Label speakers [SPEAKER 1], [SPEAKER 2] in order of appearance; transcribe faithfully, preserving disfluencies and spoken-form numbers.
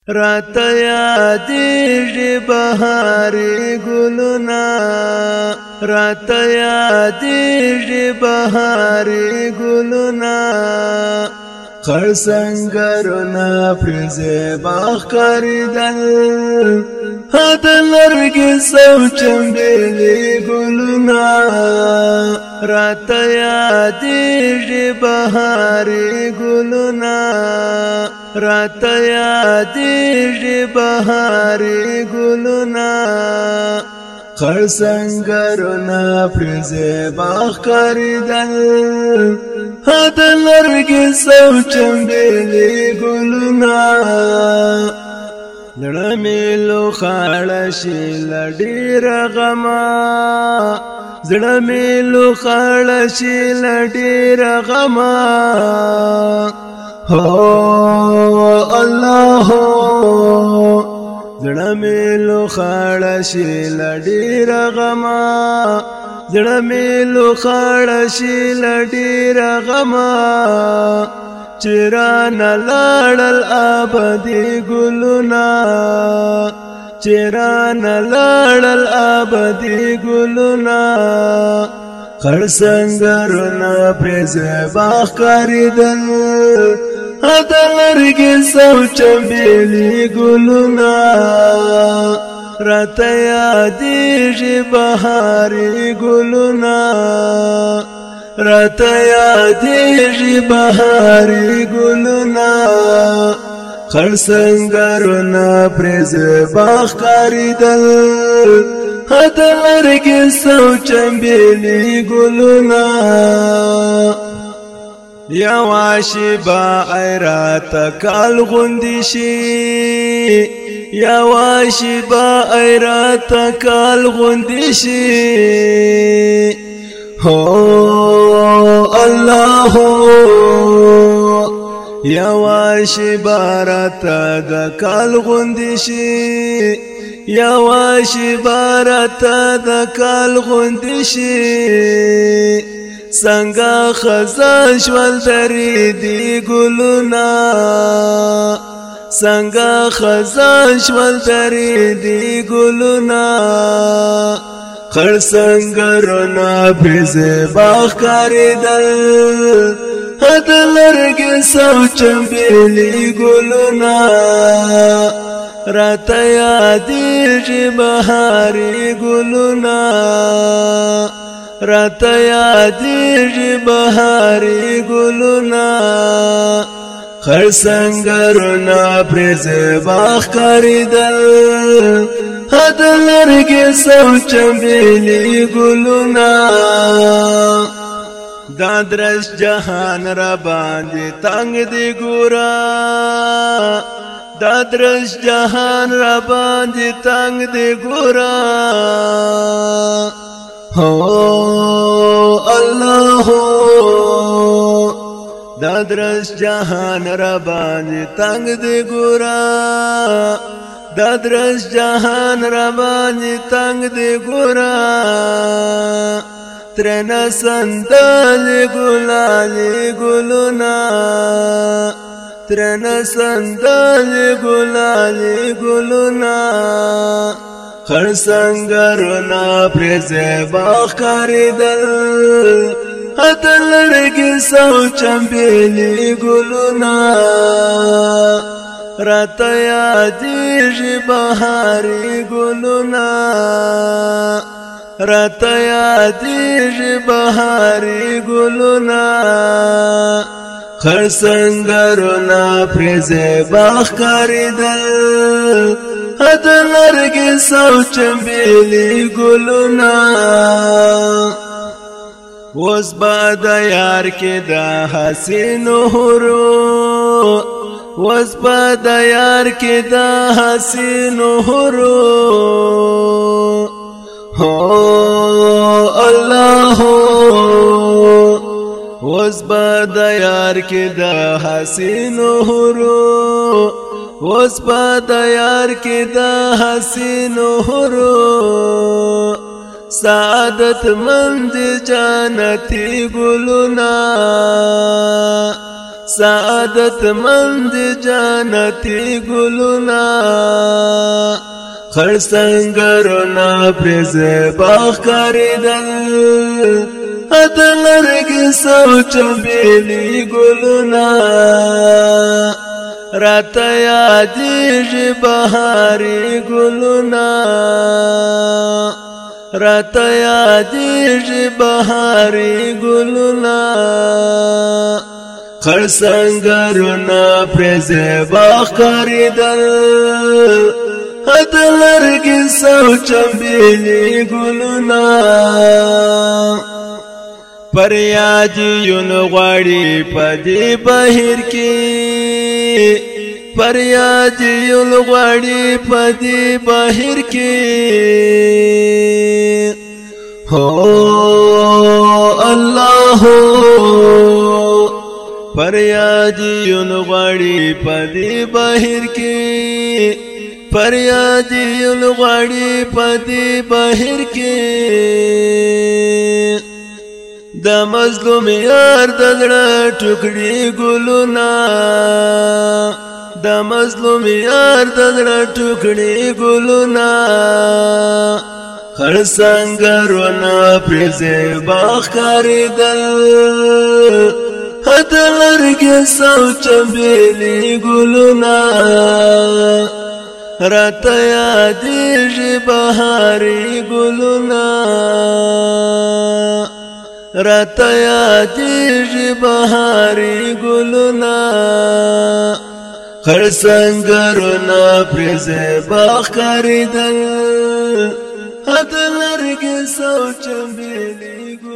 [SPEAKER 1] راته یادېږي بهارې ګلونه راته یادېږي بهارې ګلونه خړ سنګرونه پرې زیبا ښکارېدل د نرګس او چمبیلې ګلونه راته یادېږي بهارې ګلونه راته یادېږي بهارې ګلونه خړ سنګرونه پرې زیبا ښکارېدل د نرګس او چمبیلې ګلونه زړه مې لوخاړه شي له ډېره غمه زړه مې لوخاړه شي له ډېره غمه هو الله زړه مې لوخاړه شي له ډېره غمه زړه مې لوخاړه شي له ډېره غمه چرانه لاړل ابدي ګلونه چرانه لاړل ابدي ګلونه خړ سنګرونه پرې زیبا ښکارېدل د نرګس او چمبیلې ګلونه راته یادېږي بهارې ګلونه راته یادېږي بهارې ګلونه خړ سنګرونه پرې زیبا ښکارېدل د نرګس او چمبیلې ګلونه یوه شېبه ای راته کال غوندې شي یوه شېبه ای راته کال غوندې شي هو الله یوه شېبه راته د کال غوندې شي یوه شېبه راته د کال غوندې شي څنګه خزان شول درېدي ګلونه څنګه خزان شول درېدي ګلونه خړ سنګرونه پرې زیبا ښکارېدل د نرګس او چمبیلې ګلونه راته یادېږي بهارې ګلونه راته یادېږي بهارې ګلونه خړ سنګرونه پرې زیبا ښکارېدل د نرګس او چمبیلې ګلونه دا درس جهان را باندې تنگ دی ګوره دا درس جهان را باندې تنگ دی ګوره هو الله دا درس جهان را باندې تنگ دی ګوره دا درس جهان را باندې تنگ دی ګوره ترنه سندلې ګلالې ګلونه ترنه سندلې ګلالې ګلونه خړ سنګرونه پرې زیبا ښکارېدل د نرګس او چمبیلې ګلونه راته یادېږي بهارې ګلونه راته یادېږي بهارې ګلونه خړ سنګرونه پرې زیبا ښکارېدل د نرګس او چمبیلې ګلونه اوس به د یار کې د حسینو حورو اوس به د یار کې د حسینو حورو هو الله اوس به د یار کې د حسینو حورو اوس به د یار کې د حسینو حورو سعادت مند جانتی گلونا سعادت مند جانتی گلونا خرسنگرونا پرز باغ کاریدل ادلرگ سوچ بیلی گلونا رات یادیج بهاری گلونا رات یادیج بهاری گلونا خرسنگرونا پرز باغ کاریدل ادلرگ سوچ بیلی گلونا پریادیون غواړي پدی بهر کې پریادیون غواړي پدی بهر کې هو الله پریادیون غواړي پدی بهر کې پریادیون غواړي پدی بهر کې د مظلوم یار د زړه ټوکړي ګلونا د مظلوم یار د زړه ټوکړي ګلونا خرسنگرونا پرز باغ کاریدل ادلرگ سوچ بیلی گلونا رات یادیج بهاری گلونا رات یادیج بهاری گلونا خرسنگرونا پرز باغ کاریدل ادلرگ سوچ بیلی